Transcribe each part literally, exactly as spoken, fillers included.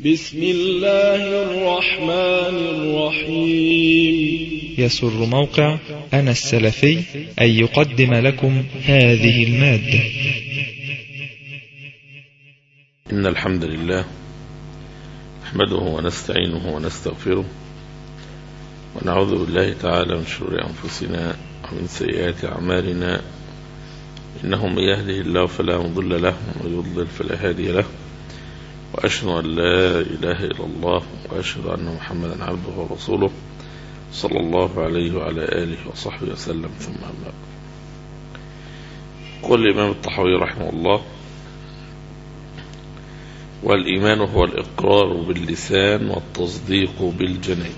بسم الله الرحمن الرحيم. يسر موقع أنا السلفي أن يقدم لكم هذه المادة. إن الحمد لله نحمده ونستعينه ونستغفره ونعوذ بالله تعالى من شرور أنفسنا ومن سيئات أعمالنا، إنه من يهده الله فلا مضل له ومن يضلل فلا هادي له، وأشهد أن لا إله إلا الله وأشهد أن محمدا عبده ورسوله صلى الله عليه وعلى آله وصحبه وسلم. ثم أما بعد، قال الإمام الطحاوي رحمه الله: والإيمان هو الإقرار باللسان والتصديق بالجنان.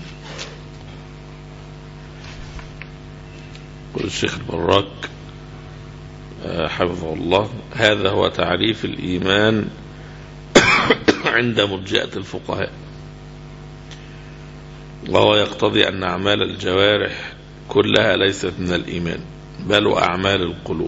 قال الشيخ البراك حفظه الله: هذا هو تعريف الإيمان عند مرجئة الفقهاء، وهو يقتضي أن أعمال الجوارح كلها ليست من الإيمان بل وأعمال القلوب،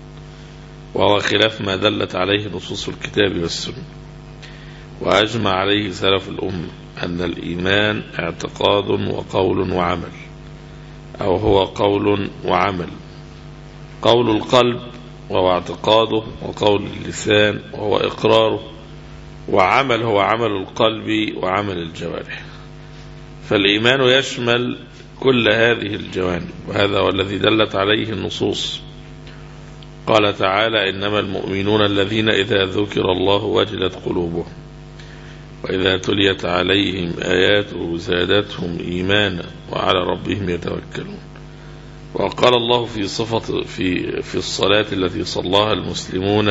وهو خلاف ما دلت عليه نصوص الكتاب والسنة، وأجمع عليه سلف الأمة أن الإيمان اعتقاد وقول وعمل، أو هو قول وعمل. قول القلب وهو اعتقاده، وقول اللسان وهو إقراره، وعمل هو عمل القلب وعمل الجوارح. فالإيمان يشمل كل هذه الجوانب، وهذا هو الذي دلت عليه النصوص. قال تعالى: إنما المؤمنون الذين إذا ذكر الله وجلت قلوبهم وإذا تليت عليهم آياته زادتهم إيمانا وعلى ربهم يتوكلون. وقال الله في صفة في في الصلاة التي صلاها المسلمون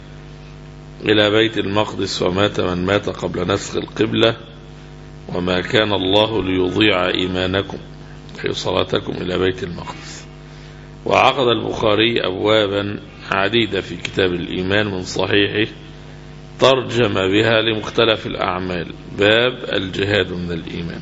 إلى بيت المقدس: ومات من مات قبل نسخ القبلة وما كان الله ليضيع إيمانكم في صلاتكم إلى بيت المقدس. وعقد البخاري أبوابا عديدة في كتاب الإيمان من صحيحه ترجم بها لمختلف الأعمال: باب الجهاد من الإيمان،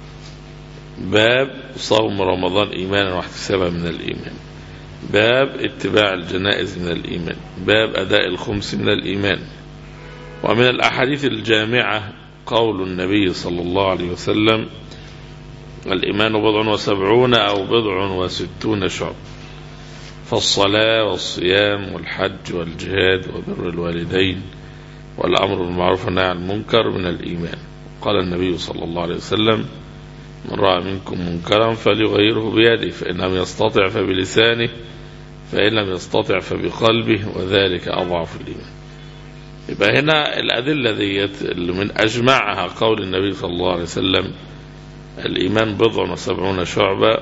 باب صوم رمضان إيمانا واحتسابا من الإيمان، باب اتباع الجنائز من الإيمان، باب أداء الخمس من الإيمان. ومن الأحاديث الجامعة قول النبي صلى الله عليه وسلم: الإيمان بضع وسبعون أو بضع وستون شعب، فالصلاة والصيام والحج والجهاد وبر الوالدين والأمر بالمعروف والنهي عن المنكر من الإيمان. قال النبي صلى الله عليه وسلم: من رأى منكم منكرا فليغيره بيده، فإن لم يستطع فبلسانه، فإن لم يستطع فبقلبه، وذلك أضعف الإيمان. يبقى هنا الأدلة ديت اللي من أجمعها قول النبي صلى الله عليه وسلم: الإيمان بضع وسبعون شعبة،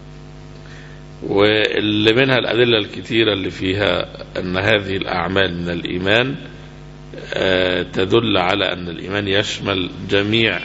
واللي منها الأدلة الكثيرة اللي فيها أن هذه الأعمال من الإيمان تدل على أن الإيمان يشمل جميع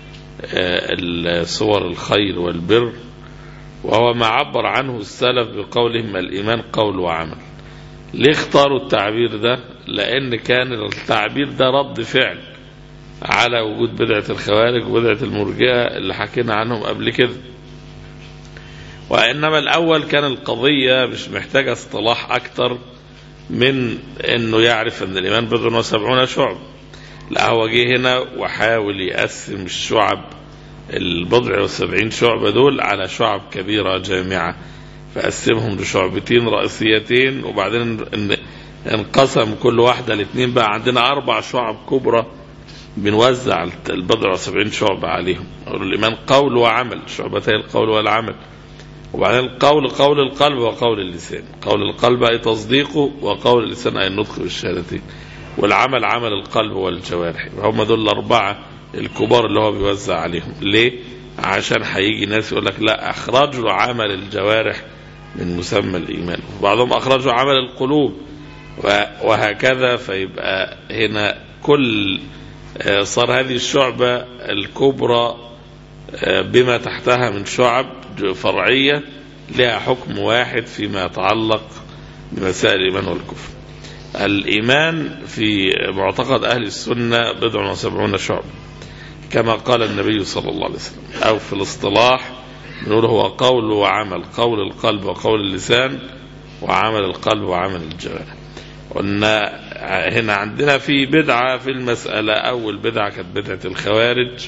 صور الخير والبر، وهو ما عبر عنه السلف بقولهم: الإيمان قول وعمل. ليه اختاروا التعبير ده؟ لأن كان التعبير ده رد فعل على وجود بدعة الخوارج وبدعة المرجئة اللي حكينا عنهم قبل كده. وإنما الأول كان القضية مش محتاجة اصطلاح أكتر من أنه يعرف أن الإيمان بضع وسبعون شعب. لا، هو جه هنا وحاول يقسم الشعب البضع والسبعين شعبة دول على شعب كبيرة جامعة، فقسمهم لشعبتين رئيسيتين، وبعدين انقسم كل واحدة لاثنين. بقى عندنا أربع شعب كبرى بنوزع البضع والسبعين شعبة عليهم. الإيمان قول وعمل، شعبتين القول والعمل. وبعدين القول قول القلب وقول اللسان. قول القلب أي تصديقه، وقول اللسان أي النطق بالشهادتين، والعمل عمل القلب والجوارح. هم دول الأربعة الكبار اللي هو بيوزع عليهم. ليه؟ عشان هيجي ناس يقول لك لا، أخرجوا عمل الجوارح من مسمى الإيمان، وبعضهم أخرجوا عمل القلوب، وهكذا. فيبقى هنا كل صار هذه الشعبة الكبرى بما تحتها من شعب فرعية لها حكم واحد فيما يتعلق بمسائل الإيمان والكفر. الإيمان في معتقد أهل السنة بضع وسبعون شعب كما قال النبي صلى الله عليه وسلم، أو في الاصطلاح بنقول هو قول وعمل: قول القلب وقول اللسان، وعمل القلب وعمل الجوارح. قلنا هنا عندنا في بدعة في المسألة. أول بدعة كانت بدعة الخوارج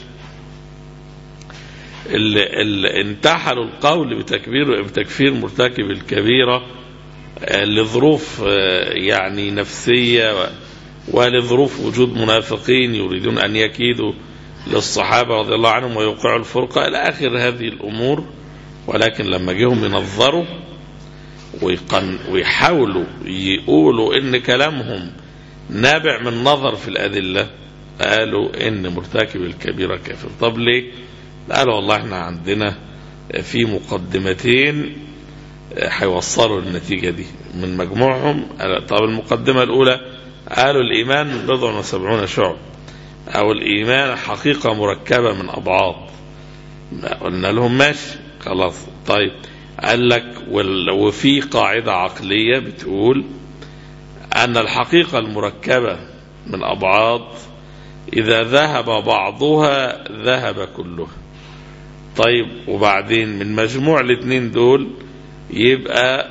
اللي, اللي انتحلوا القول بتكبير بتكفير مرتكب الكبيرة لظروف يعني نفسية ولظروف وجود منافقين يريدون أن يكيدوا للصحابة رضي الله عنهم ويوقعوا الفرقة إلى آخر هذه الأمور. ولكن لما جيهم ينظروا ويحاولوا يقولوا إن كلامهم نابع من نظر في الأدلة، قالوا إن مرتكب الكبيرة كافر. طب ليه؟ قالوا والله احنا عندنا في مقدمتين هيوصلوا النتيجة دي من مجموعهم. طب المقدمة الأولى قالوا الإيمان بضع وسبعون شعب، أو الإيمان حقيقة مركبة من أبعاد. قلنا لهم ماشي خلاص. طيب قال لك وفي قاعدة عقلية بتقول أن الحقيقة المركبة من أبعاد إذا ذهب بعضها ذهب كلها. طيب وبعدين من مجموع الاثنين دول يبقى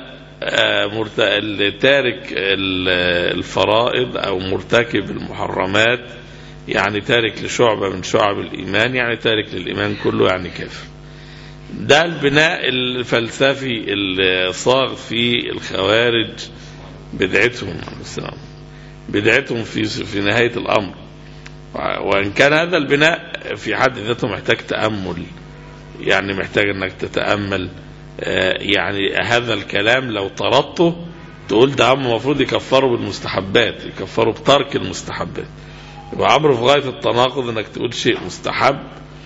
تارك الفرائض أو مرتكب المحرمات، يعني تارك لشعبة من شعب الإيمان، يعني تارك للإيمان كله، يعني كافر. ده البناء الفلسفي اللي صار في الخوارج بدعتهم بدعتهم في في نهاية الأمر. وإن كان هذا البناء في حد ذاته محتاج تأمل، يعني محتاج أنك تتأمل. يعني هذا الكلام لو طردته تقول ده هم المفروض يكفروا بالمستحبات، يكفروا بترك المستحبات. يبقى عمره في غاية التناقض انك تقول شيء مستحب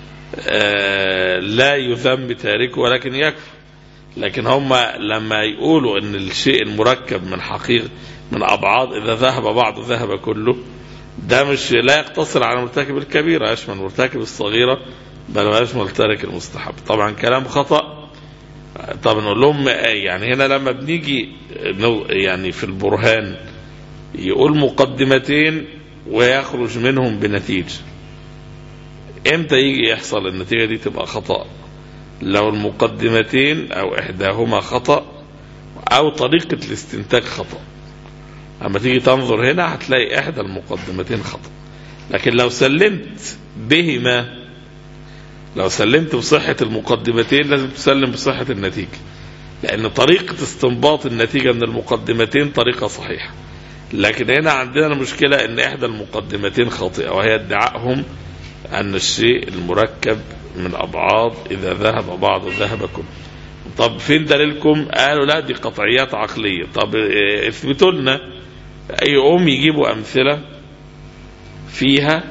لا يذم تاركه ولكن يكفر. لكن هم لما يقولوا ان الشيء المركب من حقيقة من أبعاد إذا ذهب بعضه ذهب كله، ده مش لا يقتصر على مرتكب الكبيرة، يشمل مرتكب الصغيرة بل ويشمل تارك المستحب. طبعا كلام خطأ. طب نقول لهم يعني هنا لما بنيجي يعني في البرهان يقول مقدمتين ويخرج منهم بنتيجة، امتى يجي يحصل النتيجة دي تبقى خطأ؟ لو المقدمتين او احداهما خطأ او طريقة الاستنتاج خطأ. اما تيجي تنظر هنا هتلاقي احدى المقدمتين خطأ. لكن لو سلمت بهما، لو سلمت بصحة المقدمتين لازم تسلم بصحة النتيجة، لأن طريقة استنباط النتيجة من المقدمتين طريقة صحيحة. لكن هنا عندنا المشكلة أن إحدى المقدمتين خاطئة، وهي ادعائهم أن الشيء المركب من أبعاد إذا ذهب بعض ذهب كله. طب فين دليلكم؟ قالوا لا دي قطعيات عقلية. طب اثبتوا لنا. يقوم يجيبوا أمثلة فيها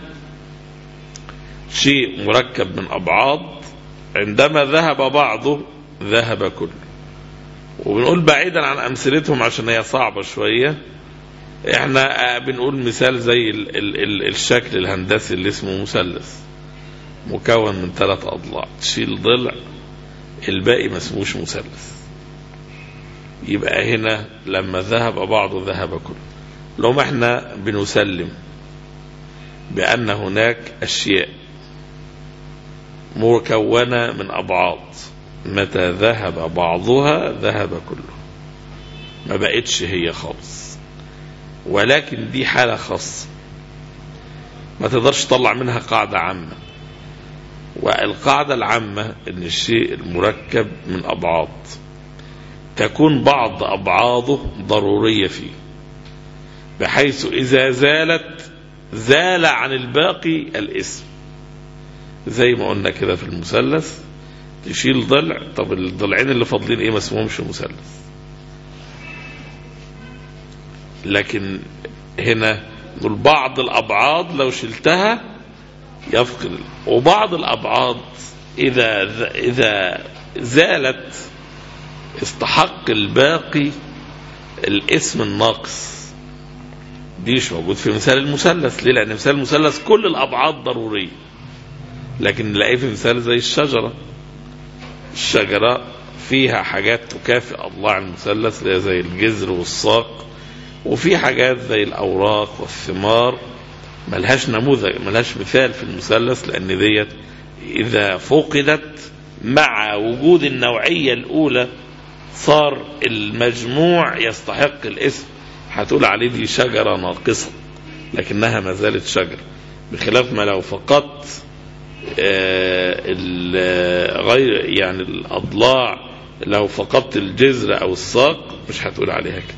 شيء مركب من أبعاد عندما ذهب بعضه ذهب كله. وبنقول بعيدا عن أمثلتهم عشان هي صعبة شوية، احنا بنقول مثال زي ال ال ال الشكل الهندسي اللي اسمه مثلث مكون من ثلاث أضلاع، تشيل ضلع الباقي ما اسموش مثلث. يبقى هنا لما ذهب بعضه ذهب كله. لو احنا بنسلم بأن هناك أشياء مكونة من أبعاد متى ذهب بعضها ذهب كله، ما بقتش هي خالص. ولكن دي حالة خاصة ما تقدرش تطلع منها قاعدة عامة. والقاعدة العامة ان الشيء المركب من أبعاد تكون بعض أبعاده ضرورية فيه، بحيث إذا زالت زال عن الباقي الاسم. زي ما قلنا كده في المثلث تشيل ضلع، طب الضلعين اللي فاضلين ايه ما اسمهمش مثلث. لكن هنا نقول بعض الأبعاد لو شلتها يفقد، وبعض الأبعاد إذا إذا زالت استحق الباقي الاسم الناقص. دي مش موجود في مثال المثلث. ليه؟ لأن مثال المثلث كل الأبعاد ضرورية، لكن نلاقيه في مثال زي الشجرة. الشجرة فيها حاجات تكافئ أضلاع المثلث زي الجذر والساق، وفي حاجات زي الأوراق والثمار ملهاش نموذج، ملهاش مثال في المثلث، لأن ديت إذا فقدت مع وجود النوعية الأولى صار المجموع يستحق الاسم. هتقول عليه دي شجرة ناقصة لكنها ما زالت شجرة، بخلاف ما لو فقدت غير يعني الأضلاع، لو فقدت الجذر أو الساق مش هتقول عليها كده.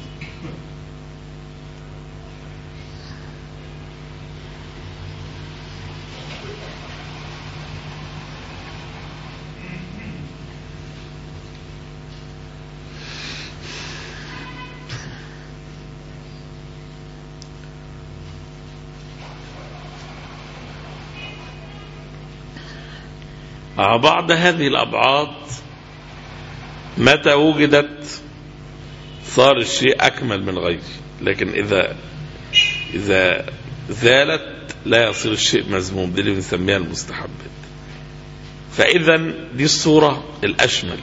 بعض هذه الأبعاد متى وجدت صار الشيء أكمل من غيره، لكن إذا إذا زالت لا يصير الشيء مذموم، دي اللي بنسميها المستحبات. فإذا دي الصورة الأشمل.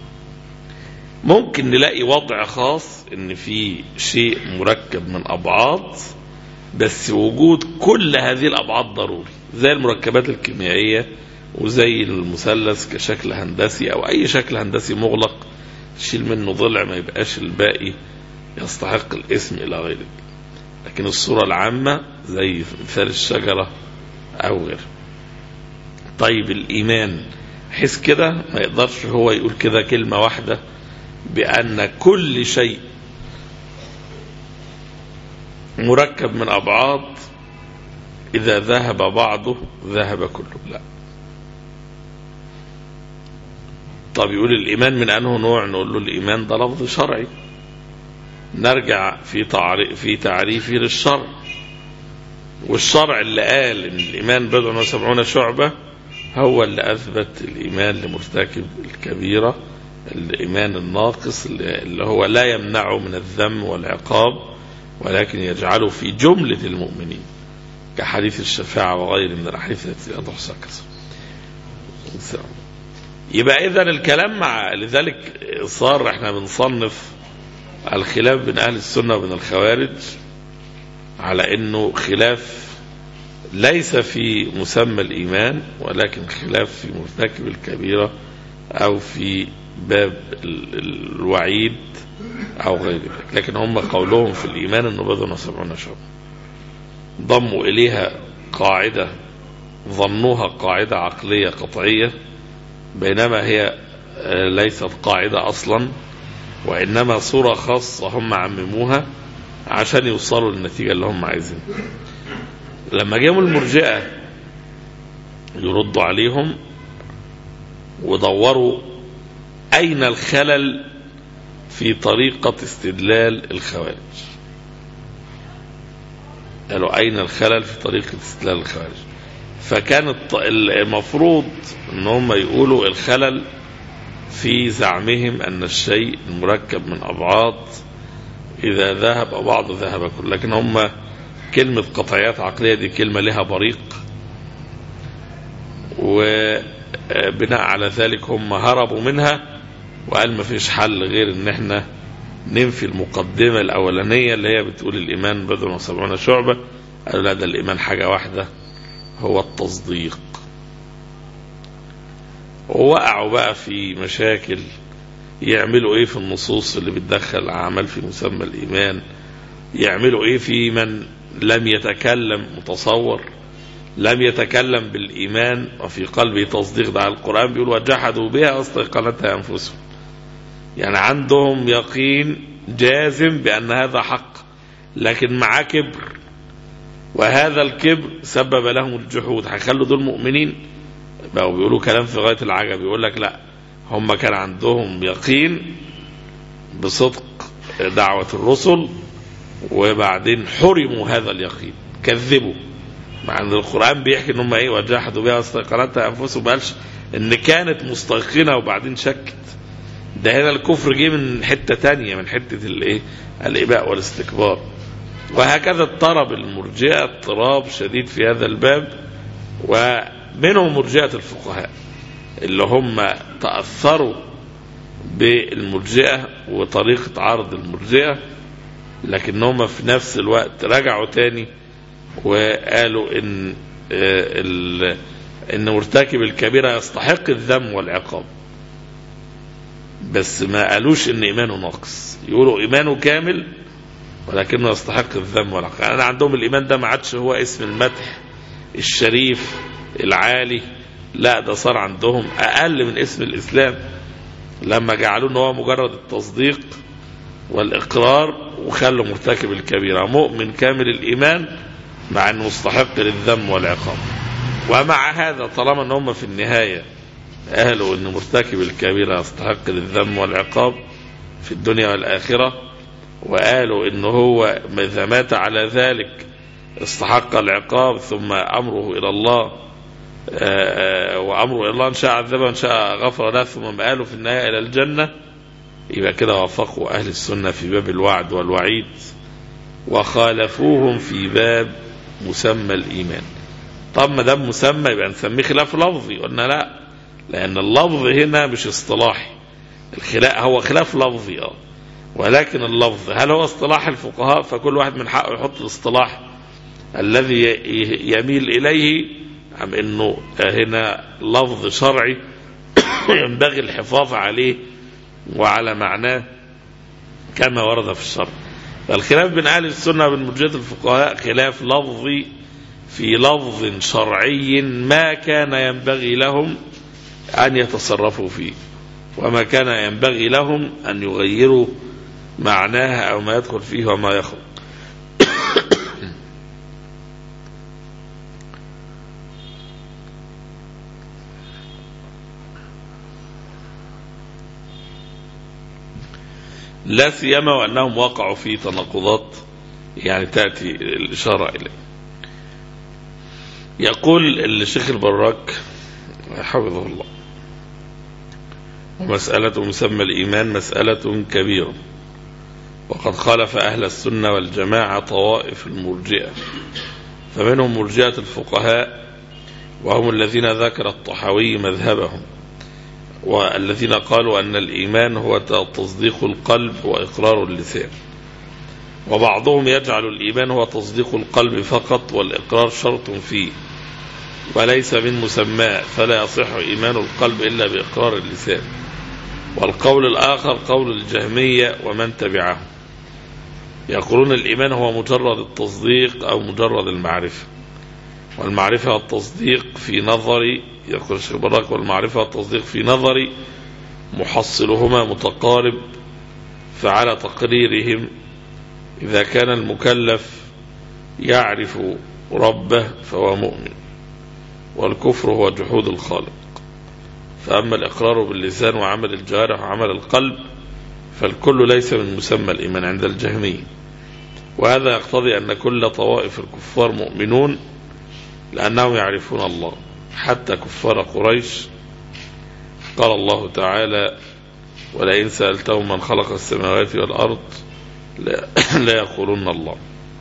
ممكن نلاقي وضع خاص إن في شيء مركب من أبعاد بس وجود كل هذه الأبعاد ضروري، زي المركبات الكيميائية وزي المثلث كشكل هندسي أو أي شكل هندسي مغلق تشيل منه ضلع ما يبقاش الباقي يستحق الاسم إلى غيره. لكن الصورة العامة زي مثال الشجرة أو غيره. طيب الإيمان حيث كده ما يقدرش هو يقول كده كلمة واحدة بأن كل شيء مركب من أبعاد إذا ذهب بعضه ذهب كله، لا. طب يقول الإيمان من أنه نوع؟ نقول له الإيمان ده لفظ شرعي، نرجع في تعريف في تعريفه للشرع، والشرع اللي قال إن الإيمان بضع وسبعون شعبة هو اللي أثبت الإيمان لمرتكب الكبيرة، الإيمان الناقص اللي هو لا يمنعه من الذم والعقاب ولكن يجعله في جملة المؤمنين، كحديث الشفاعة وغير من الأحاديث التي لا تحصى كثرة. يبقى إذن الكلام مع لذلك صار احنا بنصنف الخلاف بين أهل السنة وبين الخوارج على أنه خلاف ليس في مسمى الإيمان ولكن خلاف في مرتكب الكبيرة أو في باب الوعيد أو غير ذلك. لكن هم قولهم في الإيمان أنه بضع وسبعون شعبة، ضموا إليها قاعدة ظنوها قاعدة عقلية قطعية بينما هي ليست قاعدة أصلا، وإنما صورة خاصة هم عمموها عشان يوصلوا للنتيجة اللي هم عايزين. لما جاءوا المرجئة يردوا عليهم ودوروا أين الخلل في طريقة استدلال الخوارج، قالوا أين الخلل في طريقة استدلال الخوارج. فكان المفروض ان هم يقولوا الخلل في زعمهم ان الشيء المركب من ابعاد اذا ذهب بعض ذهب كله، لكن هم كلمة قطعيات عقلية دي كلمة لها بريق، وبناء على ذلك هم هربوا منها وقال ما فيش حل غير ان احنا ننفي المقدمة الاولانية اللي هي بتقول الايمان بضع وسبعون شعبة. قالوا لا، ده الايمان حاجة واحدة هو التصديق. ووقعوا بقى في مشاكل يعملوا ايه في النصوص اللي بتدخل اعمال في مسمى الايمان، يعملوا ايه في من لم يتكلم متصور لم يتكلم بالايمان وفي قلبه تصديق. ده القرآن بيقول وجحدوا بها واستيقنتها انفسهم، يعني عندهم يقين جازم بان هذا حق لكن مع كبر، وهذا الكبر سبب لهم الجحود. هيخلوا دول مؤمنين بقوا بيقولوا كلام في غاية العجب، يقول لك لا، هم كان عندهم يقين بصدق دعوة الرسل وبعدين حرموا هذا اليقين، كذبوا. مع ان القرآن بيحكي ان هم ايه وجحدوا بها واستيقنتها انفسهم، ما قالش ان كانت مستيقنة وبعدين شكت. ده هنا الكفر جه من حتة تانية، من حتة الايه الاباء والاستكبار. وهكذا اضطرب المرجئة اضطراب شديد في هذا الباب، ومنهم مرجئة الفقهاء اللي هم تأثروا بالمرجئة وطريقة عرض المرجئة، لكنهم في نفس الوقت رجعوا تاني وقالوا ان ان مرتكب الكبيرة يستحق الذم والعقاب، بس ما قالوش ان ايمانه ناقص. يقولوا ايمانه كامل ولكنه يستحق الذم والعقاب. أنا عندهم الإيمان ده ما عادش هو اسم المدح الشريف العالي، لا ده صار عندهم أقل من اسم الإسلام لما جعلوه أنه هو مجرد التصديق والإقرار، وخلوا مرتكب الكبيرة مؤمن كامل الإيمان مع أنه مستحق للذم والعقاب. ومع هذا طالما أنهم في النهاية قالوا أن مرتكب الكبيرة يستحق للذم والعقاب في الدنيا والآخرة، وقالوا أنه هو إذا مات على ذلك استحق العقاب ثم أمره إلى الله، وأمره إلى الله إن شاء عذبه إن شاء غفر له، ثم قالوا في النهاية إلى الجنة، يبقى كده وافقوا أهل السنة في باب الوعد والوعيد، وخالفوهم في باب مسمى الإيمان. طب ما دام مسمى يبقى نسميه خلاف لفظي. قلنا لا، لأن اللفظ هنا مش اصطلاحي، الخلاف هو خلاف لفظي اه ولكن اللفظ هل هو اصطلاح الفقهاء؟ فكل واحد من حقه يحط الاصطلاح الذي يميل إليه، أم أنه هنا لفظ شرعي ينبغي الحفاظ عليه وعلى معناه كما ورد في الشرع. فالخلاف بين أهل السنة وبين مرجئة الفقهاء خلاف لفظي في لفظ شرعي ما كان ينبغي لهم أن يتصرفوا فيه، وما كان ينبغي لهم أن يغيروا معناها أو ما يدخل فيه وما يخرج. لا سيما وأنهم وقعوا في تناقضات يعني تأتي الإشارة إليه. يقول الشيخ البراك حفظه الله: ومسألة مسمى الإيمان مسألة كبيرة، وقد خالف أهل السنة والجماعة طوائف المرجئة، فمنهم مرجئة الفقهاء وهم الذين ذكر الطحاوي مذهبهم، والذين قالوا أن الإيمان هو تصديق القلب وإقرار اللسان، وبعضهم يجعل الإيمان هو تصديق القلب فقط والإقرار شرط فيه وليس من مسماه، فلا يصح إيمان القلب إلا بإقرار اللسان. والقول الآخر قول الجهمية ومن تبعه، يقولون الإيمان هو مجرد التصديق أو مجرد المعرفة، والمعرفة والتصديق في نظري، يقول الشيخ براك، والمعرفة والتصديق في نظري محصلهما متقارب، فعلى تقريرهم إذا كان المكلف يعرف ربه فهو مؤمن، والكفر هو جحود الخالق. فأما الإقرار باللسان وعمل الجوارح وعمل القلب فالكل ليس من مسمى الإيمان عند الجهمية، وهذا يقتضي أن كل طوائف الكفار مؤمنون لأنهم يعرفون الله، حتى كفار قريش. قال الله تعالى: ولئن سألتهم من خلق السماوات والأرض لا يقولون الله.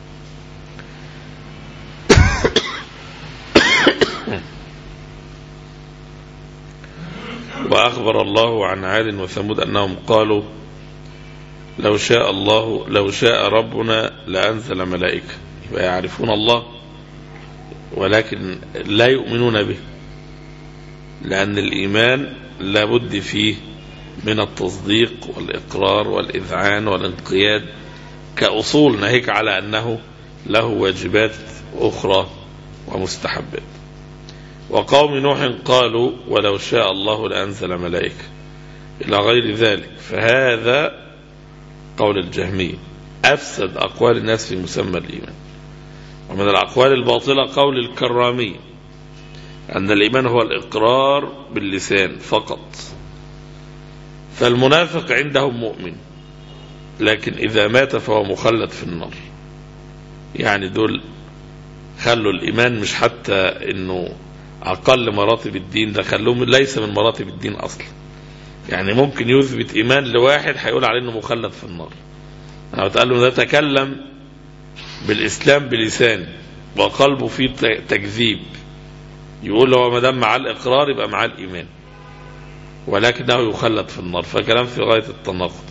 وأخبر الله عن عاد وثمود أنهم قالوا: لو شاء الله لو شاء ربنا لأنزل ملائكة. يبقى يعرفون الله ولكن لا يؤمنون به، لأن الإيمان لابد فيه من التصديق والإقرار والإذعان والانقياد كأصول، ناهيك على أنه له واجبات أخرى ومستحبات. وقوم نوح قالوا: ولو شاء الله لأنزل ملائكة، إلى غير ذلك. فهذا قول الجهمية أفسد أقوال الناس في مسمى الإيمان. ومن الأقوال الباطلة قول الكرامية أن الإيمان هو الإقرار باللسان فقط، فالمنافق عندهم مؤمن لكن إذا مات فهو مخلد في النار. يعني دول خلوا الإيمان مش حتى إنه أقل مراتب الدين، ده خلوه ليس من مراتب الدين أصلا. يعني ممكن يثبت إيمان لواحد هيقول عليه إنه مخلد في النار. أنا بتقال له ده تكلم بالإسلام بلسان وقلبه فيه تكذيب، يقول له ما دام مع الإقرار يبقى مع الإيمان، ولكنه يخلد في النار. فكلام في غاية التناقض.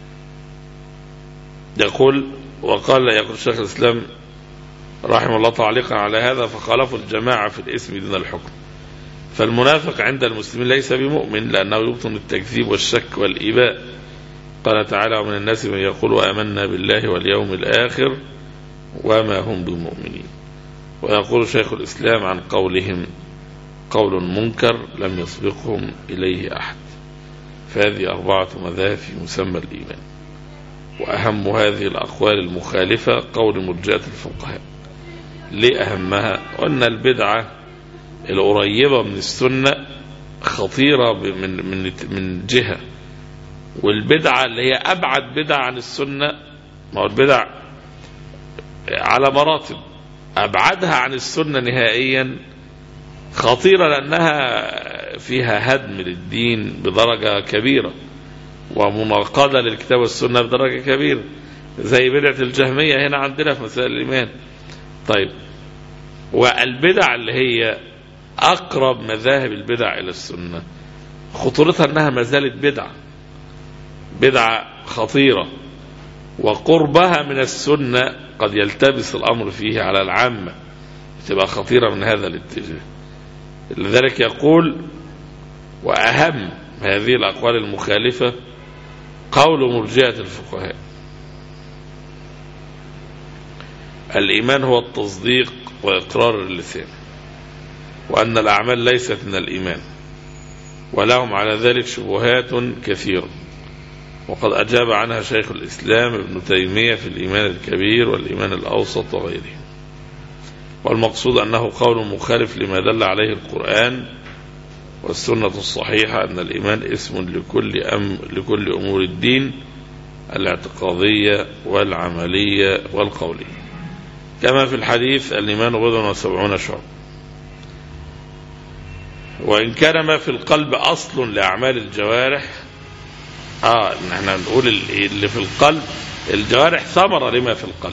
يقول وقال يقول شيخ الإسلام رحمه الله تعليقا على هذا: فخالفوا الجماعة في الاسم دون الحكم. فالمنافق عند المسلمين ليس بمؤمن، لأنه يبطن التكذيب والشك والإباء، قال تعالى ومن الناس من يقول آمنا بالله واليوم الآخر وما هم بمؤمنين. ويقول شيخ الإسلام عن قولهم قول منكر لم يسبقهم إليه أحد. فهذه أربعة مذاهب في مسمى الإيمان، وأهم هذه الأقوال المخالفة قول مرجئة الفقهاء. ليه أهمها؟ وأن البدعة القريبة من السنة خطيرة من من من جهة، والبدعة اللي هي أبعد بدعة عن السنة، ما هو البدع على مراتب، أبعدها عن السنة نهائيا خطيرة لأنها فيها هدم للدين بدرجة كبيرة ومناقضة للكتاب والسنة بدرجة كبيرة، زي بدعة الجهمية هنا عندنا في مسائل الإيمان. طيب، والبدع اللي هي أقرب مذاهب البدع إلى السنة خطورتها أنها ما زالت بدعة بدعة خطيرة، وقربها من السنة قد يلتبس الأمر فيه على العامة، تبقى خطيرة من هذا الاتجاه. لذلك يقول وأهم هذه الأقوال المخالفة قول مرجئة الفقهاء: الإيمان هو التصديق وإقرار اللسان، وأن الأعمال ليست من الإيمان، ولهم على ذلك شبهات كثيرة، وقد أجاب عنها شيخ الإسلام ابن تيمية في الإيمان الكبير والإيمان الأوسط وغيره. والمقصود أنه قول مخالف لما دل عليه القرآن والسنة الصحيحة، أن الإيمان اسم لكل, أم لكل أمور الدين الاعتقادية والعملية والقولية، كما في الحديث الإيمان بضع وسبعون شعب. وإن كان ما في القلب أصل لأعمال الجوارح، آه نحن نقول اللي في القلب الجوارح ثمرة لما في القلب،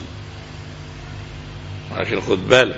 لكن خد بالك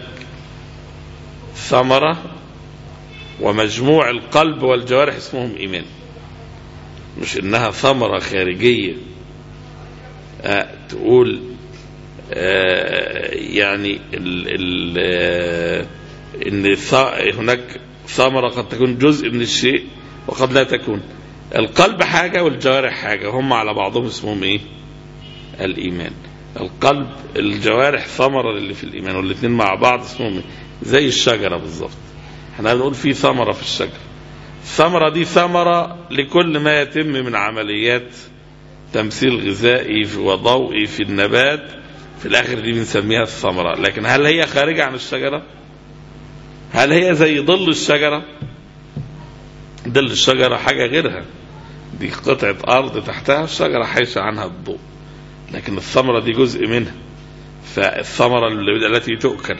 ثمرة ومجموع القلب والجوارح اسمهم إيمان، مش إنها ثمرة خارجية. آه تقول آه يعني ال ال آه إن هناك ثمرة قد تكون جزء من الشيء وقد لا تكون. القلب حاجة والجوارح حاجة، هم على بعضهم اسمهم إيه؟ الإيمان. القلب الجوارح ثمرة اللي في الإيمان، والاثنين مع بعض اسمهم إيه؟ زي الشجرة بالضبط. احنا بنقول في ثمرة في الشجرة، الثمرة دي ثمرة لكل ما يتم من عمليات تمثيل غذائي وضوئي في النبات، في الآخر دي بنسميها الثمرة. لكن هل هي خارجة عن الشجرة؟ هل هي زي ظل الشجرة؟ ظل الشجرة حاجة غيرها، دي قطعة أرض تحتها الشجرة حيش عنها الضوء، لكن الثمرة دي جزء منها. فالثمرة التي تؤكل،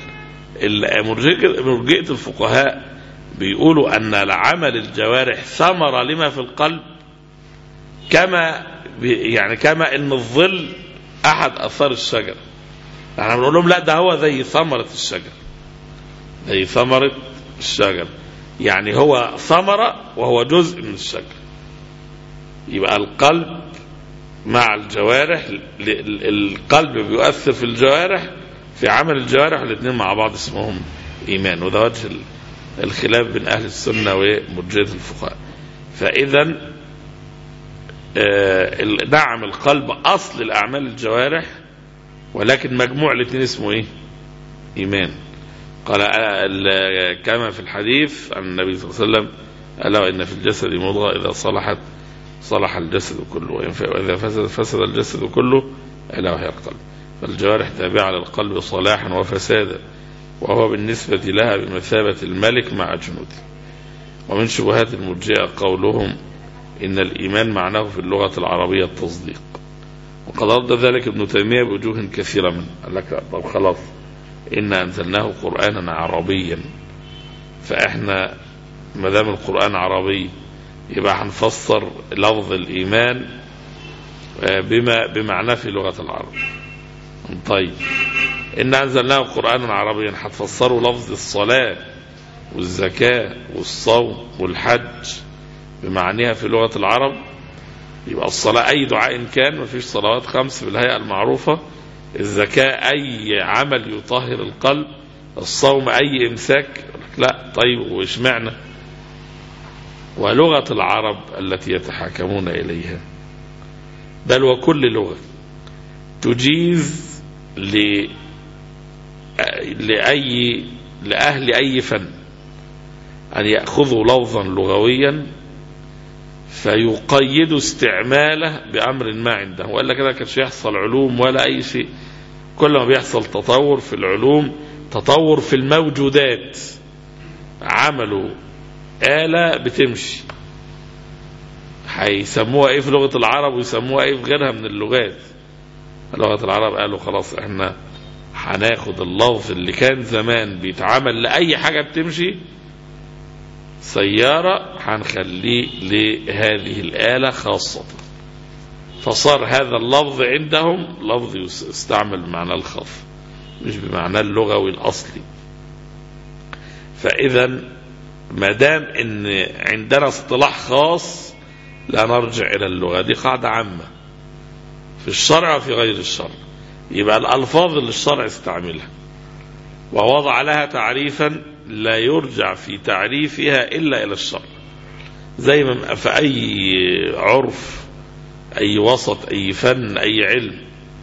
مرجئة الفقهاء بيقولوا أن العمل الجوارح ثمرة لما في القلب، كما يعني كما أن الظل أحد أثار الشجرة. احنا بنقول لهم لا، ده هو زي ثمرة الشجرة، زي ثمرة الشجرة، يعني هو ثمرة وهو جزء من الشجرة. يبقى القلب مع الجوارح، القلب بيؤثر في الجوارح في عمل الجوارح، الاثنين مع بعض اسمهم إيمان. وده وجه الخلاف بين أهل السنة ومرجئة الفقهاء. فإذا نعم القلب أصل الأعمال الجوارح، ولكن مجموع الاثنين اسمه إيه؟ إيمان. قال كما في الحديث عن النبي صلى الله عليه وسلم: ألا وإن في الجسد مضغة إذا صلحت صلح الجسد كله، وإذا فسد فسد الجسد كله، ألا وهي القلب. فالجوارح تابعة للقلب صلاحا وفسادا، وهو بالنسبة لها بمثابة الملك مع جنوده. ومن شبهات المرجئة قولهم إن الإيمان معناه في اللغة العربية التصديق، وقد رد ذلك ابن تيمية بوجوه كثيرة منه. قال لك طب خلاص، إن أنزلناه قرآنا عربيا، فإحنا ما دام القرآن عربي يبقى هنفسر لفظ الإيمان بما بمعناه في لغة العرب. طيب، إن أنزلناه قرآنا عربيا هتفسروا لفظ الصلاة والزكاة والصوم والحج بمعناها في لغة العرب. يبقى الصلاة أي دعاء كان، مفيش صلوات خمس بالهيئة المعروفة. الزكاة أي عمل يطهر القلب. الصوم أي إمساك. لا، طيب وإيش معنى؟ ولغة العرب التي يتحاكمون إليها بل وكل لغة تجيز ل... لأي لأهل أي فن أن يأخذوا لفظا لغويا فيقيدوا استعماله بأمر ما عنده، وإلا كده كانش يحصل علوم ولا أي شيء. كل ما بيحصل تطور في العلوم، تطور في الموجودات، عملوا آلة بتمشي، هيسموها ايه في لغة العرب ويسموها ايه في غيرها من اللغات. لغة العرب قالوا خلاص احنا هناخد اللفظ اللي كان زمان بيتعمل لأي حاجة بتمشي، سيارة، هنخليه لهذه الآلة خاصة، فصار هذا اللفظ عندهم لفظ يستعمل بمعنى الخاص مش بمعنى اللغوي الأصلي. فإذا ما دام ان عندنا اصطلاح خاص لا نرجع إلى اللغة، دي قاعدة عامة في الشرع وفي غير الشرع. يبقى الألفاظ اللي الشرع استعملها ووضع لها تعريفا لا يرجع في تعريفها إلا إلى الشرع، زي ما في أي عرف، أي وسط، أي فن، أي علم،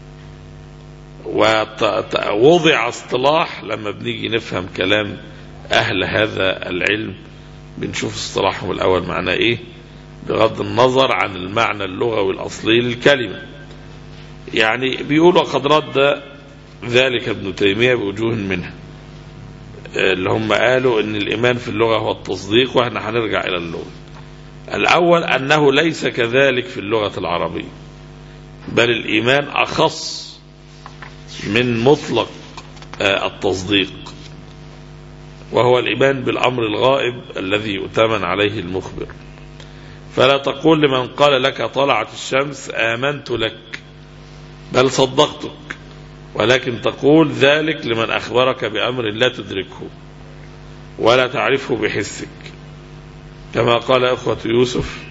ووضع اصطلاح لما بنيجي نفهم كلام أهل هذا العلم بنشوف اصطلاحهم الأول معناه إيه بغض النظر عن المعنى اللغوي الأصلي للكلمة. يعني بيقولوا قد رد ذلك ابن تيمية بوجوه منها، اللي هم قالوا ان الإيمان في اللغة هو التصديق، واحنا هنرجع إلى اللغة. الأول أنه ليس كذلك في اللغة العربية، بل الإيمان أخص من مطلق التصديق، وهو الإيمان بالأمر الغائب الذي يؤتمن عليه المخبر. فلا تقول لمن قال لك طلعت الشمس آمنت لك بل صدقتك، ولكن تقول ذلك لمن أخبرك بأمر لا تدركه ولا تعرفه بحسك، كما قال أخوة يوسف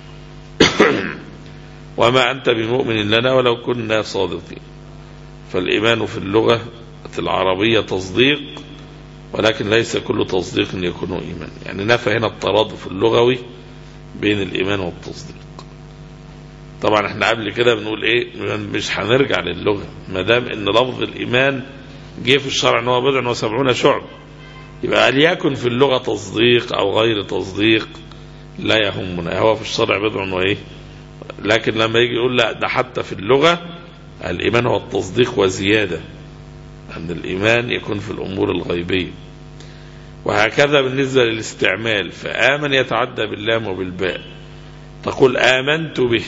وما أنت بمؤمن لنا ولو كنا صادقين. فالإيمان في اللغة العربية تصديق، ولكن ليس كل تصديق يكون إيمان. يعني نفى هنا الترادف اللغوي بين الإيمان والتصديق. طبعا احنا قبل كده بنقول ايه، مش هنرجع للغة ما دام ان لفظ الإيمان جه في الشرع ان هو بضع وسبعون شعب، يبقى هل يكن في اللغة تصديق او غير تصديق لا يهمنا، هو في الشرع بضع وايه. لكن لما يجي يقول لا ده حتى في اللغة الإيمان هو التصديق وزيادة، أن الإيمان يكون في الأمور الغيبية. وهكذا بالنسبة للاستعمال، فآمن يتعدى باللام وبالباء، تقول آمنت به،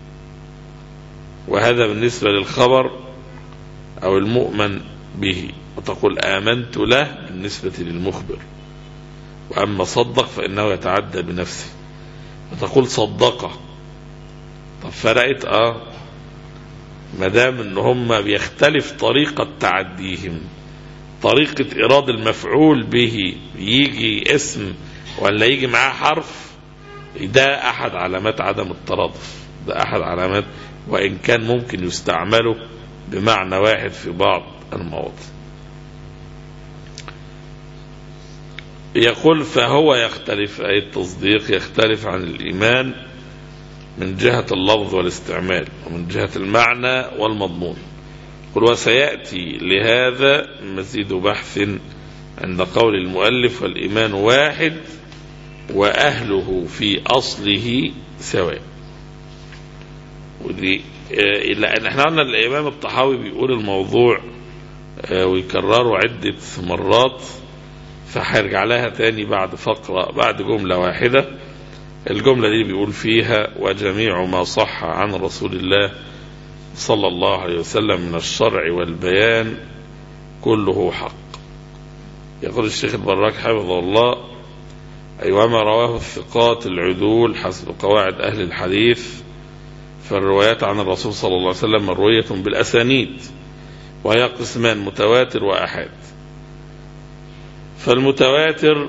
وهذا بالنسبة للخبر أو المؤمن به، وتقول آمنت له بالنسبة للمخبر. وأما صدق فإنه يتعدى بنفسه، وتقول صدقه. طب فرقت اه مدام ان هم بيختلف طريقة تعديهم، طريقة إراد المفعول به، يجي اسم ولا يجي معاه حرف، ده أحد علامات عدم الترادف، ده أحد علامات، وإن كان ممكن يستعمله بمعنى واحد في بعض المواضع. يقول فهو يختلف، أي التصديق يختلف عن الإيمان من جهة اللفظ والاستعمال، ومن جهة المعنى والمضمون. قل وسيأتي لهذا مزيد بحث عند قول المؤلف والإيمان واحد وأهله في أصله سواء. ودي لأن احنا قلنا الإمام الطحاوي بيقول الموضوع ويكرره عدة مرات، فهيرجع لها تاني بعد فقرة، بعد جملة واحدة. الجملة دي بيقول فيها وجميع ما صح عن رسول الله صلى الله عليه وسلم من الشرع والبيان كله حق. يقول الشيخ البراك حفظه الله أي وما رواه الثقات العدول حسب قواعد أهل الحديث، فالروايات عن الرسول صلى الله عليه وسلم مروية بالأسانيد، وهي قسمان متواتر وأحاد. فالمتواتر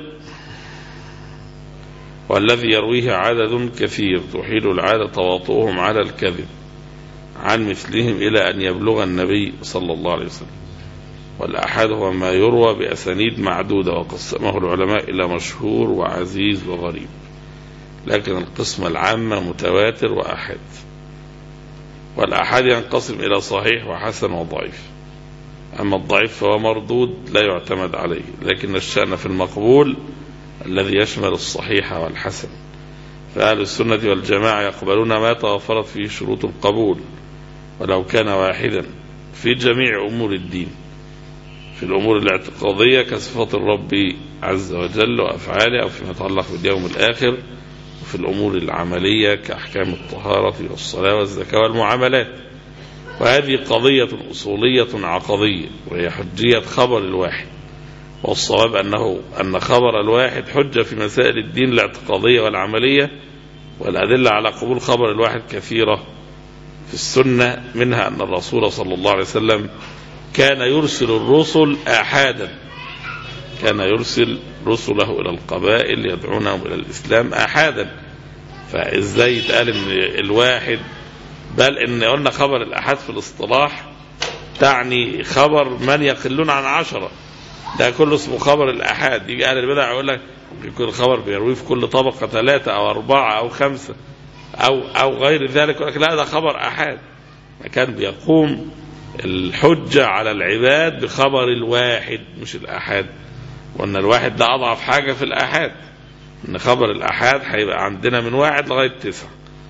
والذي يرويه عدد كثير تحيل العادة تواطؤهم على الكذب عن مثلهم إلى أن يبلغ النبي صلى الله عليه وسلم. والأحاد هو ما يروى بأسانيد معدودة، وقسمه العلماء إلى مشهور وعزيز وغريب، لكن القسمة العامة متواتر وأحاد. والأحاد ينقسم إلى صحيح وحسن وضعيف. أما الضعيف فهو مردود لا يعتمد عليه، لكن الشأن في المقبول الذي يشمل الصحيح والحسن. فأهل السنة والجماعة يقبلون ما توفرت فيه شروط القبول ولو كان واحدا في جميع أمور الدين، في الأمور الاعتقادية كصفات الرب عز وجل وأفعاله أو فيما يتعلق باليوم الآخر، وفي الأمور العملية كأحكام الطهارة والصلاة والزكاة والمعاملات. وهذه قضية أصولية عقدية وهي حجية خبر الواحد، والصواب أنه أن خبر الواحد حجة في مسائل الدين الاعتقادية والعملية، والأدلة على قبول خبر الواحد كثيرة في السنة، منها أن الرسول صلى الله عليه وسلم كان يرسل الرسل آحادا، كان يرسل رسله إلى القبائل يدعونهم إلى الإسلام آحادا. فإزاي يتقال إن الواحد، بل إن قلنا خبر الآحاد في الاصطلاح تعني خبر من يقلون عن عشرة، ده كله اسمه خبر الآحاد. يجي أهل البدع يقول لك يكون الخبر بيرويه في كل طبقة ثلاثة أو أربعة أو خمسة أو أو غير ذلك، يقول لك لا ده خبر آحاد. كان بيقوم الحجة على العباد بخبر الواحد مش الآحاد، وأن الواحد ده أضعف حاجة في الآحاد، أن خبر الآحاد هيبقى عندنا من واحد لغاية تسعة،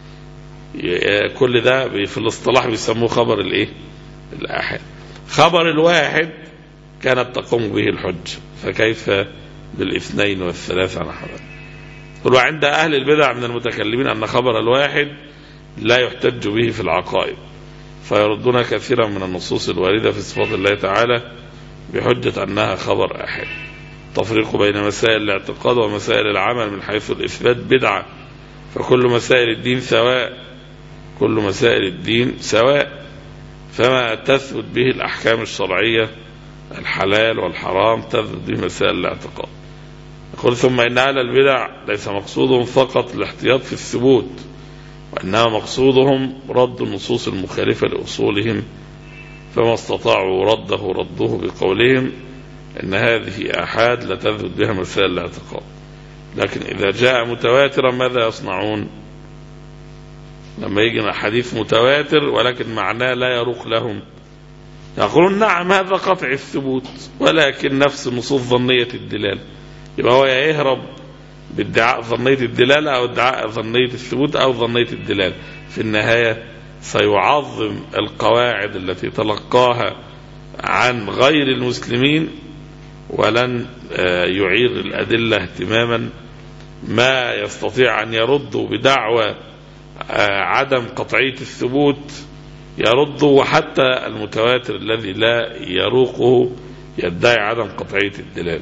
كل ده في الاصطلاح بيسموه خبر الإيه؟ الآحاد. خبر الواحد كانت تقوم به الحجة، فكيف بالاثنين والثلاثة نحو ذلك؟ قل وعند أهل البدع من المتكلمين أن خبر الواحد لا يحتج به في العقائد، فيردون كثيرا من النصوص الواردة في صفات الله تعالى بحجة أنها خبر آحاد. تفريق بين مسائل الاعتقاد ومسائل العمل من حيث الإثبات بدعة، فكل مسائل الدين سواء، كل مسائل الدين سواء، فما تثبت به الأحكام الشرعية الحلال والحرام تثبت به مسائل الاعتقاد. يقول ثم إن أهل البدع ليس مقصودهم فقط الاحتياط في الثبوت، وإنما مقصودهم رد النصوص المخالفة لأصولهم، فما استطاعوا رده ردوه بقولهم إن هذه آحاد لا تثبت بها مسائل الاعتقاد. لكن إذا جاء متواترا ماذا يصنعون؟ لما يجي حديث متواتر ولكن معناه لا يروق لهم، يقولون نعم هذا قطع الثبوت ولكن نفس النصوص ظنية الدلالة. يبقى هو يهرب بادعاء ظنية الدلالة أو ادعاء ظنية الثبوت أو ظنية الدلالة، في النهاية سيعظم القواعد التي تلقاها عن غير المسلمين ولن يعير الأدلة اهتماما. ما يستطيع أن يردوا بدعوى عدم قطعية الثبوت يردوا، وحتى المتواتر الذي لا يروقه يدعي عدم قطعية الدلالة.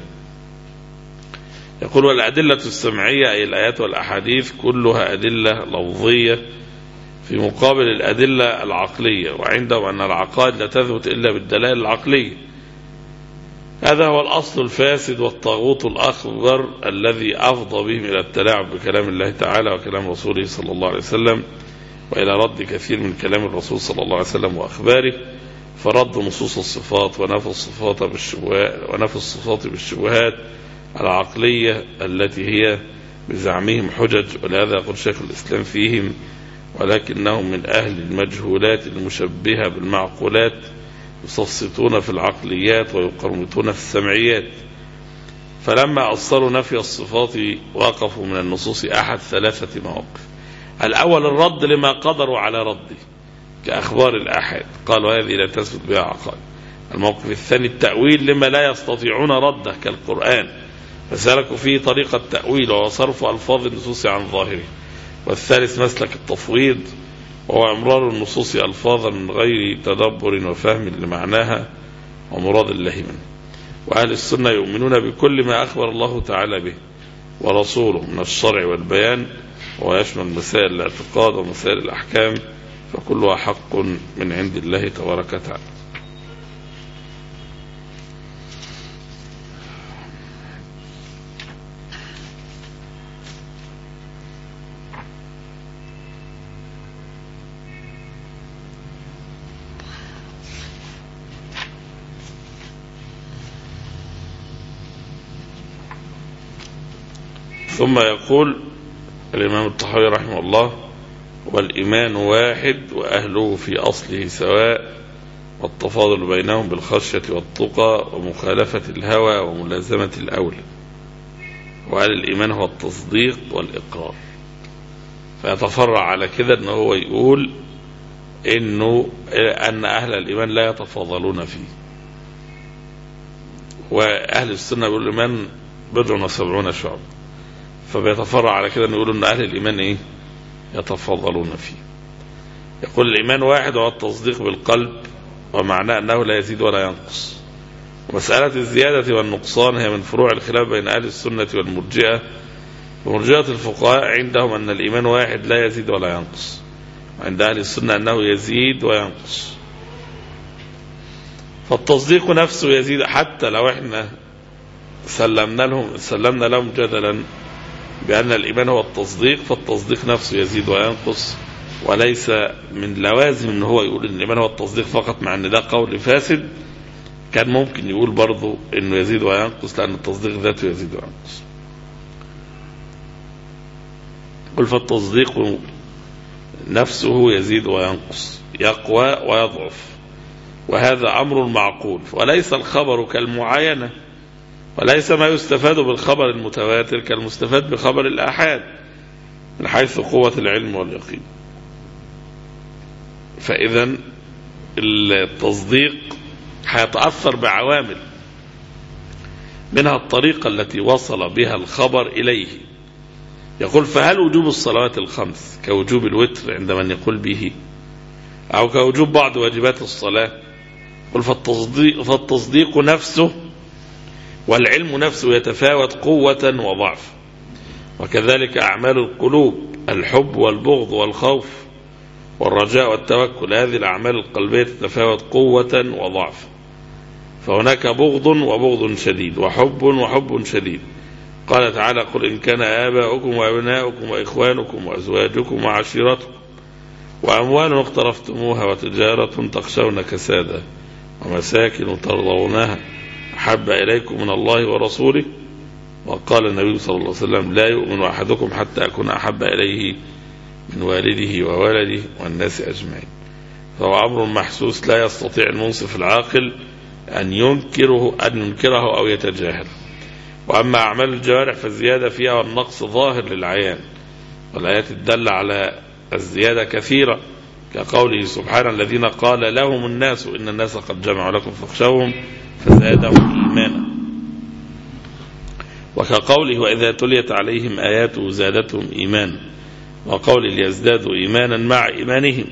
يقول والأدلة السمعية أي الآيات والأحاديث كلها أدلة لفظية في مقابل الأدلة العقلية، وعندهم أن العقائد لا تثبت إلا بالدلائل العقلية. هذا هو الأصل الفاسد والطاغوت الأخبر الذي أفضى بهم إلى التلاعب بكلام الله تعالى وكلام رسوله صلى الله عليه وسلم، وإلى رد كثير من كلام الرسول صلى الله عليه وسلم وأخباره، فرد نصوص الصفات ونفي الصفات بالشبهات ونفي الصفات بالشبهات العقلية التي هي بزعمهم حجج. ولهذا يقول شيخ الإسلام فيهم ولكنهم من أهل المجهولات المشبهة بالمعقولات يسسطون في العقليات ويقرمطون في السمعيات. فلما أصلوا نفي الصفات وقفوا من النصوص أحد ثلاثة مواقف. الأول الرد لما قدروا على رده كأخبار الآحاد، قالوا هذه لا تثبت بها عقائد. الموقف الثاني التأويل لما لا يستطيعون رده كالقرآن، فسلكوا فيه طريق التأويل وهو صرف ألفاظ النصوص عن ظاهره. والثالث مسلك التفويض وهو إمرار النصوص ألفاظا من غير تدبر وفهم لمعناها ومراد الله منه. وأهل السنة يؤمنون بكل ما أخبر الله تعالى به ورسوله من الشرع والبيان، ويشمل مسائل الاعتقاد ومسائل الأحكام، فكلها حق من عند الله تبارك وتعالى. ثم يقول الإمام الطحاوي رحمه الله والإيمان واحد وأهله في أصله سواء، والتفاضل بينهم بالخشية والتقى ومخالفة الهوى وملازمة الأولى. وقال الإيمان هو التصديق والإقرار. فيتفرع على كده أنه هو يقول إنه أن أهل الإيمان لا يتفاضلون فيه، وأهل السنة يقول الإيمان بضع وسبعون شعب. فبيتفرع على كده أنه يقول أن أهل الإيمان إيه؟ يتفاضلون فيه. يقول الإيمان واحد وهو التصديق بالقلب، ومعناه أنه لا يزيد ولا ينقص. ومسألة الزيادة والنقصان هي من فروع الخلاف بين أهل السنة والمرجئة. ومرجئة الفقهاء عندهم أن الإيمان واحد لا يزيد ولا ينقص، وعند أهل السنة أنه يزيد وينقص. فالتصديق نفسه يزيد، حتى لو احنا سلمنا لهم سلمنا لهم جدلا بأن الإيمان هو التصديق، فالتصديق نفسه يزيد وينقص، وليس من لوازم أنه هو يقول أن الإيمان هو التصديق فقط، مع أن ده قول فاسد. كان ممكن يقول برضو أنه يزيد وينقص، لأن التصديق ذاته يزيد وينقص. قل فالتصديق نفسه يزيد وينقص، يقوى ويضعف، وهذا أمر معقول، وليس الخبر كالمعاينة، وليس ما يستفاد بالخبر المتواتر كالمستفاد بخبر الآحاد من حيث قوة العلم واليقين. فإذا التصديق هيتأثر بعوامل، منها الطريقة التي وصل بها الخبر إليه. يقول فهل وجوب الصلوات الخمس كوجوب الوتر عند من يقول به، أو كوجوب بعض واجبات الصلاة؟ قل فالتصديق, فالتصديق نفسه والعلم نفسه يتفاوت قوة وضعف، وكذلك أعمال القلوب، الحب والبغض والخوف والرجاء والتوكل، هذه الأعمال القلبية تتفاوت قوة وضعف. فهناك بغض وبغض شديد، وحب وحب شديد. قال تعالى قل إن كان آباؤكم وأبناؤكم وإخوانكم وأزواجكم وعشيرتكم وأموال اقترفتموها وتجارة تخشون كسادها ومساكن ترضونها أحب إليكم من الله ورسوله. وقال النبي صلى الله عليه وسلم لا يؤمن أحدكم حتى أكون أحب إليه من والده وولده والناس أجمعين. فهو أمر محسوس لا يستطيع المنصف العاقل أن ينكره أن ينكره أو يتجاهل. وأما أعمال الجوارح فالزيادة فيها والنقص ظاهر للعيان، والآيات الدالة على الزيادة كثيرة، كقوله سبحانه الذين قال لهم الناس إن الناس قد جمعوا لكم فاخشوهم فزادهم إيمانا، وكقوله وإذا تليت عليهم آياته زادتهم إيمانا، وقول ليزدادوا إيمانا مع إيمانهم.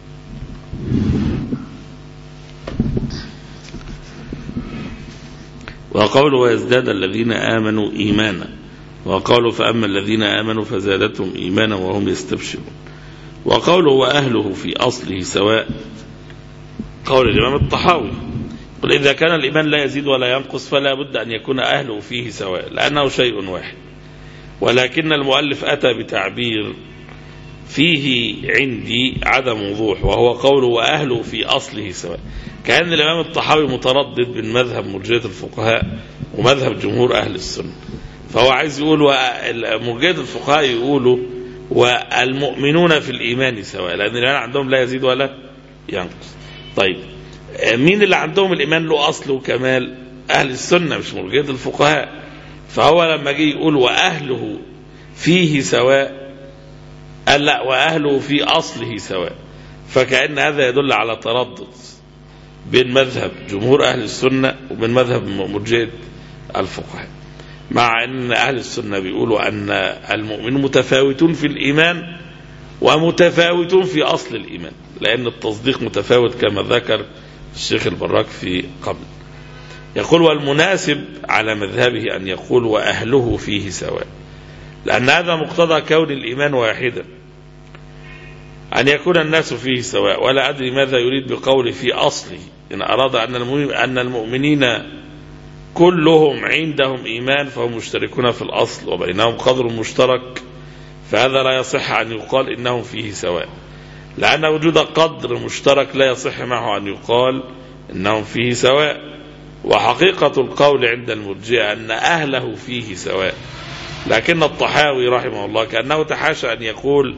وقوله ويزداد الذين آمنوا إيمانا، وقوله فأما الذين آمنوا فزادتهم إيمانا وهم يستبشرون. وقوله وأهله في أصله سواء، قول الإمام الطحاوي قل إذا كان الإيمان لا يزيد ولا ينقص فلا بد أن يكون أهله فيه سواء، لأنه شيء واحد. ولكن المؤلف أتى بتعبير فيه عندي عدم وضوح، وهو قوله وأهله في أصله سواء، كأن الإمام الطحاوي متردد بين مذهب مرجئة الفقهاء ومذهب جمهور أهل السنة. فهو عايز يقول مرجئة الفقهاء يقولوا والمؤمنون في الإيمان سواء، لأن الإيمان عندهم لا يزيد ولا ينقص. طيب مين اللي عندهم الإيمان له أصل وكمال؟ أهل السنة مش مرجئة الفقهاء. فهو لما جه يقول وأهله فيه سواء قال لا وأهله في أصله سواء، فكأن هذا يدل على تردد بين مذهب جمهور أهل السنة وبين مذهب مرجئة الفقهاء، مع أن أهل السنة بيقولوا أن المؤمنون متفاوتون في الإيمان ومتفاوتون في أصل الإيمان، لأن التصديق متفاوت كما ذكر الشيخ البراك في قبل. يقول والمناسب على مذهبه أن يقول وأهله فيه سواء، لأن هذا مقتضى كون الإيمان واحدا، أن يكون الناس فيه سواء. ولا أدري ماذا يريد بقول في أصله، إن أراد أن المؤمنين كلهم عندهم إيمان فهم مشتركون في الأصل وبينهم قدر مشترك، فهذا لا يصح أن يقال إنهم فيه سواء، لأن وجود قدر مشترك لا يصح معه أن يقال إنهم فيه سواء. وحقيقة القول عند المرجئة أن أهله فيه سواء، لكن الطحاوي رحمه الله كأنه تحاشى أن يقول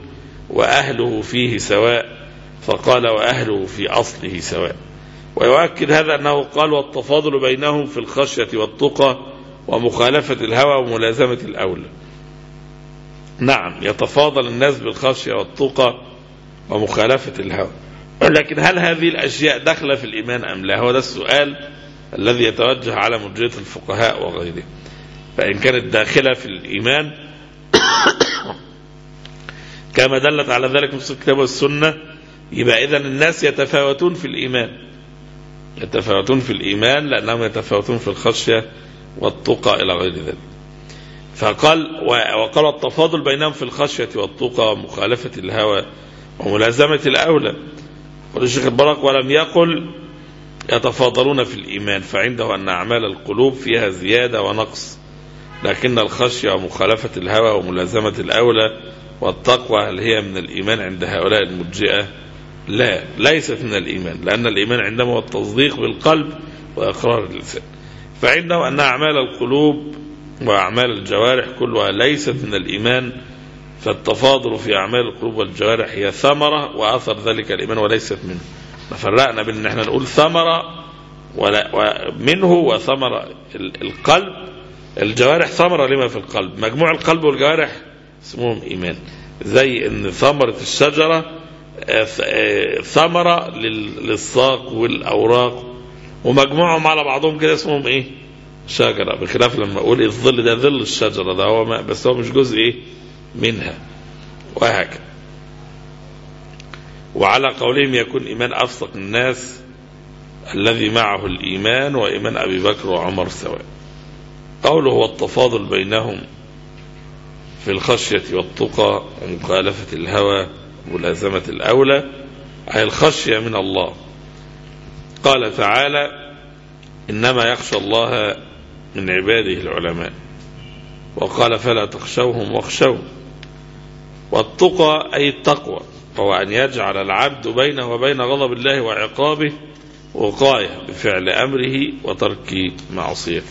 وأهله فيه سواء، فقال وأهله في أصله سواء. ويؤكد هذا أنه قال والتفاضل بينهم في الخشية والتقى ومخالفة الهوى وملازمة الأولى. نعم، يتفاضل الناس بالخشية والتقى ومخالفة الهوى، لكن هل هذه الأشياء داخلة في الإيمان أم لا؟ هو ده السؤال الذي يتوجه على مرجئة الفقهاء وغيره. فإن كانت داخلة في الإيمان كما دلت على ذلك نصوص الكتاب والسنة، يبقى إذن الناس يتفاوتون في الإيمان، يتفاوتون في الإيمان لأنهم يتفاوتون في الخشية والتقى إلى غير ذلك. فقال وقال التفاضل بينهم في الخشية والتقى ومخالفة الهوى وملازمة الأولى. قال الشيخ البراق ولم يقل يتفاضلون في الإيمان، فعنده أن أعمال القلوب فيها زيادة ونقص، لكن الخشية ومخالفة الهوى وملازمة الأولى والتقوى هل هي من الإيمان عند هؤلاء المرجئة؟ لا، ليست من الإيمان، لأن الإيمان عندهم هو التصديق بالقلب وإقرار اللسان. فعنده أن أعمال القلوب وأعمال الجوارح كلها ليست من الإيمان، فالتفاضل في أعمال القلوب والجوارح هي ثمرة وأثر ذلك الإيمان وليست منه. فرقنا بين ان احنا نقول ثمرة منه وثمرة القلب. الجوارح ثمرة لما في القلب، مجموع القلب والجوارح اسمهم إيمان. زي ان ثمرة الشجرة ثمرة للساق والأوراق، ومجموعهم على بعضهم كده اسمهم ايه؟ شجرة. بخلاف لما اقول الظل ده ظل الشجرة، ده هو ما بس هو مش جزء ايه منها، وهكذا. وعلى قولهم يكون إيمان أفسق الناس الذي معه الإيمان وإيمان أبي بكر وعمر سواء. قوله هو التفاضل بينهم في الخشية والتقى ومخالفة الهوى وملازمة الأولى، أي الخشية من الله. قال تعالى إنما يخشى الله من عباده العلماء، وقال فلا تخشوهم واخشوهم. والتقى أي التقوى، وهو أن يجعل العبد بينه وبين غضب الله وعقابه وقاية بفعل أمره وترك معصيته.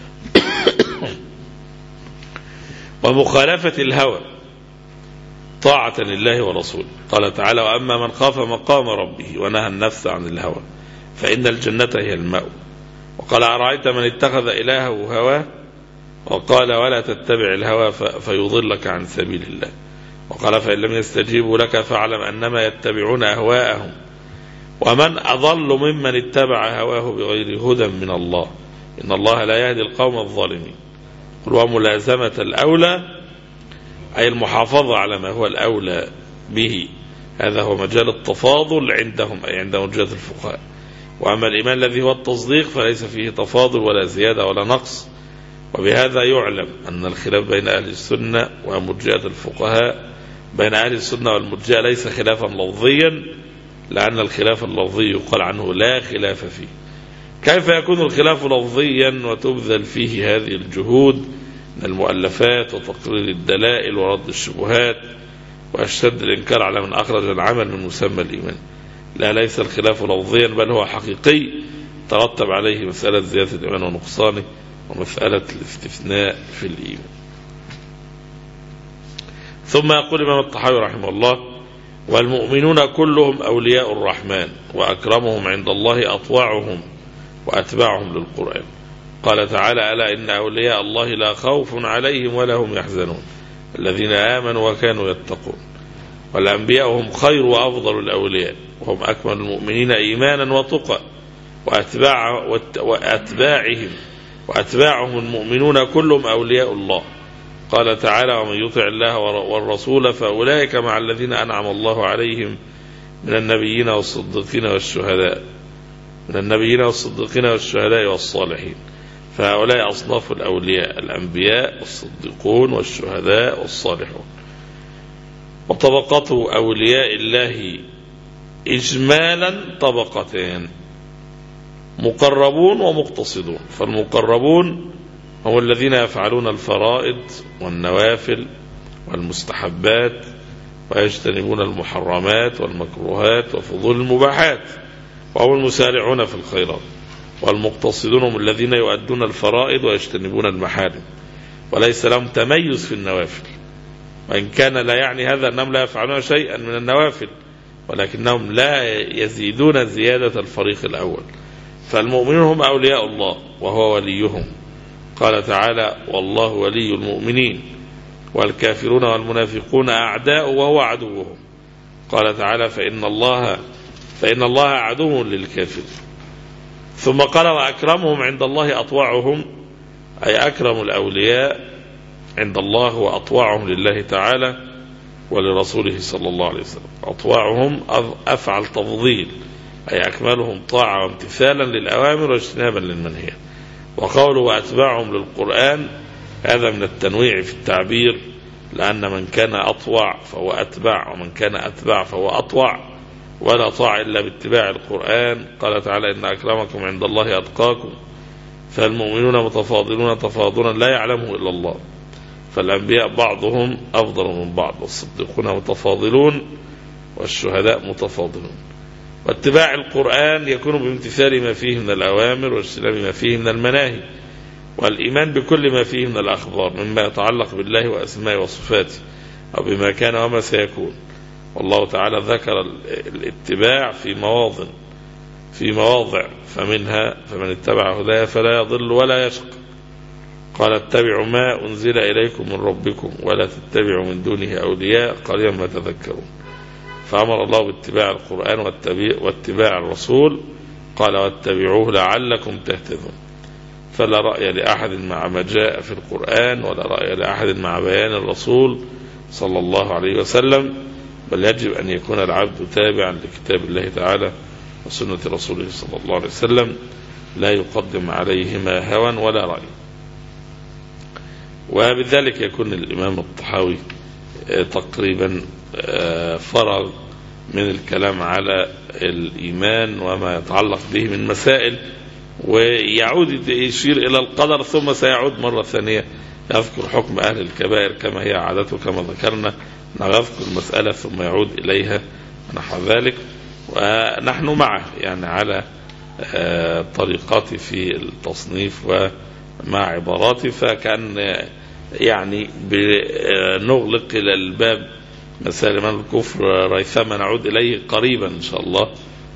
ومخالفة الهوى طاعة لله ورسوله. قال تعالى وأما من خاف مقام ربه ونهى النفس عن الهوى فإن الجنة هي المأوى. وقال أرأيت من اتخذ إلهه هواه وقال ولا تتبع الهوى فيضلك عن سبيل الله. وقال فإن لم يستجيبوا لك فاعلم أنما يتبعون أهواءهم ومن أضل ممن اتبع هواه بغير هدى من الله إن الله لا يهدي القوم الظالمين. قل وملازمة الأولى أي المحافظة على ما هو الأولى به، هذا هو مجال التفاضل عندهم أي عند مرجئة الفقهاء. وأما الإيمان الذي هو التصديق فليس فيه تفاضل ولا زيادة ولا نقص. وبهذا يعلم أن الخلاف بين أهل السنة ومرجئة الفقهاء بين أهل السنة والمرجئة ليس خلافا لفظيا، لأن الخلاف اللفظي يقال عنه لا خلاف فيه. كيف يكون الخلاف لفظيا وتبذل فيه هذه الجهود من المؤلفات وتقرير الدلائل ورد الشبهات وأشد الإنكار على من أخرج العمل من مسمى الإيمان؟ لا، ليس الخلاف لفظيا بل هو حقيقي ترتب عليه مسألة زيادة الإيمان ونقصانه ومسألة الاستثناء في الإيمان. ثم يقول الإمام الطحاوي رحمه الله والمؤمنون كلهم أولياء الرحمن وأكرمهم عند الله أطوعهم وأتباعهم للقرآن. قال تعالى ألا إن أولياء الله لا خوف عليهم ولا هم يحزنون الذين آمنوا وكانوا يتقون. والأنبياء هم خير وأفضل الأولياء وهم أكمل المؤمنين إيمانا وتقى وأتباع وأتباعهم وأتباعهم المؤمنون كلهم أولياء الله. قال تعالى ومن يطع الله والرسول فأولئك مع الذين أنعم الله عليهم من النبيين والصديقين والشهداء من النبيين والصديقين والشهداء والصالحين. فهؤلاء أصناف الأولياء الأنبياء والصديقون والشهداء والصالحون. وطبقات أولياء الله إجمالا طبقتين مقربون ومقتصدون. فالمقربون هم الذين يفعلون الفرائض والنوافل والمستحبات ويجتنبون المحرمات والمكروهات وفضول المباحات وهم المسارعون في الخيرات. والمقتصدون هم الذين يؤدون الفرائض ويجتنبون المحارم وليس لهم تميز في النوافل وإن كان لا يعني هذا أنهم لا يفعلون شيئا من النوافل، ولكنهم لا يزيدون زيادة الفريق الأول. فالمؤمنون هم أولياء الله وهو وليهم. قال تعالى: والله ولي المؤمنين والكافرون والمنافقون أعداء وهو عدوهم. قال تعالى: فإن الله فإن الله عدو للكافرين. ثم قال: وأكرمهم عند الله أطوعهم، أي أكرم الأولياء عند الله وأطوعهم لله تعالى ولرسوله صلى الله عليه وسلم. أطوعهم أفعل تفضيل، أي أكملهم طاعة وامتثالا للأوامر واجتنابا للمنهيات. وقوله وأتباعهم للقرآن هذا من التنويع في التعبير، لأن من كان أطوع فهو أتبع، ومن كان أتبع فهو أطوع، ولا طاع إلا باتباع القرآن. قال تعالى: إن أكرمكم عند الله أتقاكم. فالمؤمنون متفاضلون تفاضلا لا يعلمه إلا الله، فالأنبياء بعضهم أفضل من بعض، والصديقون متفاضلون والشهداء متفاضلون. واتباع القرآن يكون بامتثال ما فيه من الأوامر واجتناب ما فيه من المناهي، والإيمان بكل ما فيه من الأخبار مما يتعلق بالله وأسمائه وصفاته أو بما كان وما سيكون. والله تعالى ذكر الاتباع في مواضع في مواضع فمنها: فمن اتبع هدايا فلا يضل ولا يشق. قال: اتبعوا ما أنزل إليكم من ربكم ولا تتبعوا من دونه أولياء قليلا ما تذكرون. فأمر الله باتباع القرآن واتباع الرسول، قال: واتبعوه لعلكم تهتدون. فلا رأي لأحد مع ما جاء في القرآن، ولا رأي لأحد مع بيان الرسول صلى الله عليه وسلم، بل يجب أن يكون العبد تابعا لكتاب الله تعالى وسنة رسوله صلى الله عليه وسلم، لا يقدم عليهما هوى ولا رأي. وبذلك يكون الإمام الطحاوي تقريبا فرغ من الكلام على الإيمان وما يتعلق به من مسائل، ويعود يشير إلى القدر، ثم سيعود مرة ثانية يذكر حكم أهل الكبائر كما هي عادته كما ذكرنا، نذكر المسألة ثم يعود إليها نحو ذلك. ونحن معه يعني على طريقتي في التصنيف ومع عباراتي، فكان يعني بنغلق إلى الباب مسائل من الكفر ريثما نعود إليه قريبا إن شاء الله،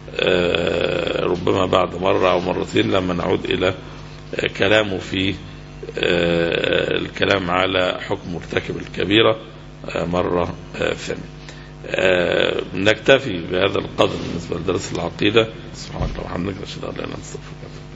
ربما بعد مرة أو مرتين لما نعود إلى كلامه في الكلام على حكم مرتكب الكبيرة مرة ثانية. نكتفي بهذا القدر بالنسبة لدرس العقيدة. سبحانك اللهم وبحمدك، نشهد أن لا إله إلا أنت، نستغفرك.